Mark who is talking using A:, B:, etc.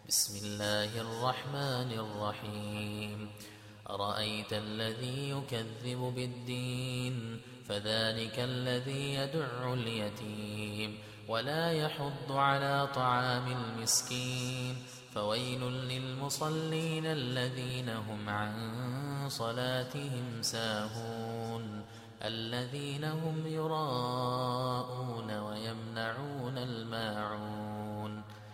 A: بسم الله الرحمن الرحيم أرأيت الذي يكذب بالدين فذلك الذي يدع اليتيم ولا يحض على طعام المسكين فويل للمصلين الذين هم عن صلاتهم ساهون الذين هم يراءون ويمنعون الماعون